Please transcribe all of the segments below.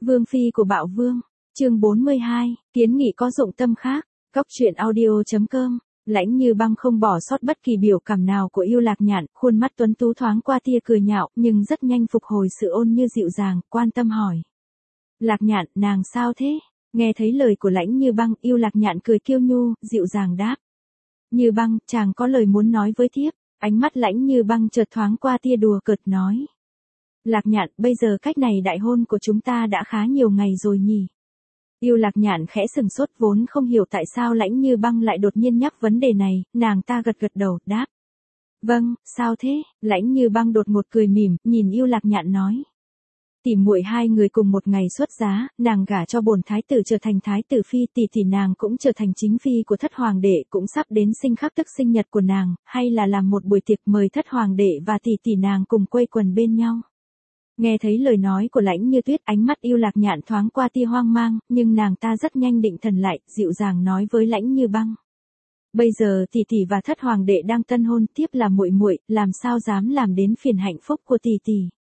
Vương phi của Bạo Vương, chương 42, kiến nghị có dụng tâm khác, góc truyện audio.com. Lãnh Như Băng không bỏ sót bất kỳ biểu cảm nào của Yêu Lạc Nhạn, khuôn mắt tuấn tú thoáng qua tia cười nhạo, nhưng rất nhanh phục hồi sự ôn như dịu dàng, quan tâm hỏi. Lạc Nhạn, nàng sao thế? Nghe thấy lời của Lãnh Như Băng, Yêu Lạc Nhạn cười kiêu nhu, dịu dàng đáp. Như Băng, chàng có lời muốn nói với thiếp. Ánh mắt Lãnh Như Băng chợt thoáng qua tia đùa cợt nói. Lạc Nhạn, bây giờ cách này đại hôn của chúng ta đã khá nhiều ngày rồi nhỉ? Yêu Lạc Nhạn khẽ sừng sốt, vốn không hiểu tại sao Lãnh Như Băng lại đột nhiên nhắc vấn đề này, nàng ta gật gật đầu, đáp. Vâng, sao thế? Lãnh Như Băng đột ngột cười mỉm, nhìn Yêu Lạc Nhạn nói. Tỷ muội hai người cùng một ngày xuất giá, nàng gả cho bổn thái tử trở thành thái tử phi, tỷ nàng cũng trở thành chính phi của thất hoàng đệ, cũng sắp đến sinh khắc tức sinh nhật của nàng, hay là làm một buổi tiệc mời thất hoàng đệ và tỷ nàng cùng quây quần bên nhau. Nghe thấy lời nói của Lãnh Như Tuyết, ánh mắt Yêu Lạc Nhạn thoáng qua tia hoang mang, nhưng nàng ta rất nhanh định thần lại, dịu dàng nói với Lãnh Như Băng. Bây giờ tỷ và thất hoàng đệ đang tân hôn, tiếp là muội, làm sao dám làm đến phiền hạnh phúc của tỷ.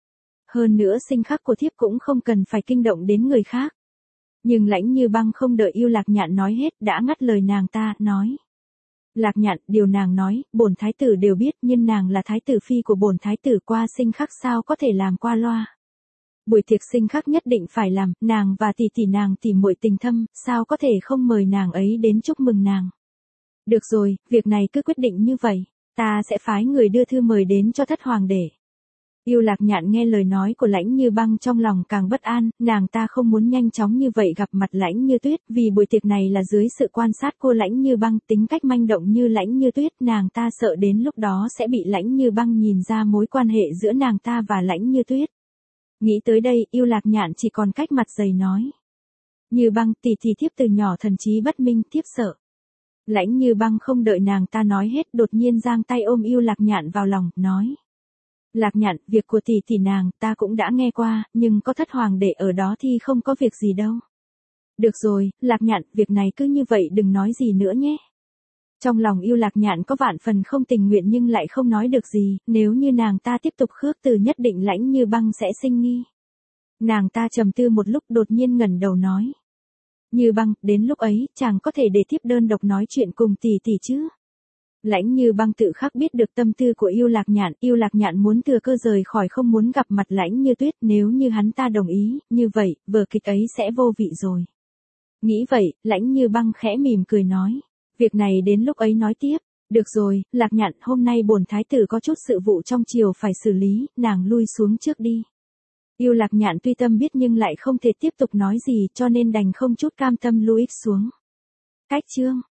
Hơn nữa sinh khắc của thiếp cũng không cần phải kinh động đến người khác. Nhưng Lãnh Như Băng không đợi Yêu Lạc Nhạn nói hết, đã ngắt lời nàng ta, nói. Lạc Nhạn, điều nàng nói, bổn thái tử đều biết, nhưng nàng là thái tử phi của bổn thái tử, qua sinh khắc sao có thể làm qua loa. Buổi tiệc sinh khắc nhất định phải làm, nàng và tỷ nàng tỉ muội tình thâm, sao có thể không mời nàng ấy đến chúc mừng nàng. Được rồi, việc này cứ quyết định như vậy, ta sẽ phái người đưa thư mời đến cho thất hoàng đệ. Yêu Lạc Nhạn nghe lời nói của Lãnh Như Băng trong lòng càng bất an, nàng ta không muốn nhanh chóng như vậy gặp mặt Lãnh Như Tuyết, vì buổi tiệc này là dưới sự quan sát của Lãnh Như Băng, tính cách manh động như Lãnh Như Tuyết, nàng ta sợ đến lúc đó sẽ bị Lãnh Như Băng nhìn ra mối quan hệ giữa nàng ta và Lãnh Như Tuyết. Nghĩ tới đây, Yêu Lạc Nhạn chỉ còn cách mặt dày nói. Như Băng, tỷ thiếp từ nhỏ thần trí bất minh, thiếp sợ. Lãnh Như Băng không đợi nàng ta nói hết, đột nhiên giang tay ôm Yêu Lạc Nhạn vào lòng, nói. Lạc Nhạn, việc của tỷ nàng ta cũng đã nghe qua, nhưng có thất hoàng đệ ở đó thì không có việc gì đâu. Được rồi, Lạc Nhạn, việc này cứ như vậy đừng nói gì nữa nhé. Trong lòng Yêu Lạc Nhạn có vạn phần không tình nguyện nhưng lại không nói được gì, nếu như nàng ta tiếp tục khước từ nhất định Lãnh Như Băng sẽ sinh nghi. Nàng ta trầm tư một lúc đột nhiên ngẩng đầu nói. Như Băng, đến lúc ấy, chàng có thể để thiếp đơn độc nói chuyện cùng tỷ chứ. Lãnh Như Băng tự khắc biết được tâm tư của Yêu Lạc Nhạn muốn thừa cơ rời khỏi, không muốn gặp mặt Lãnh Như Tuyết, nếu như hắn ta đồng ý, như vậy, vở kịch ấy sẽ vô vị rồi. Nghĩ vậy, Lãnh Như Băng khẽ mỉm cười nói, việc này đến lúc ấy nói tiếp. Được rồi, Lạc Nhạn, hôm nay bổn thái tử có chút sự vụ trong triều phải xử lý, nàng lui xuống trước đi. Yêu Lạc Nhạn tuy tâm biết nhưng lại không thể tiếp tục nói gì, cho nên đành không chút cam tâm lui xuống. Cách chương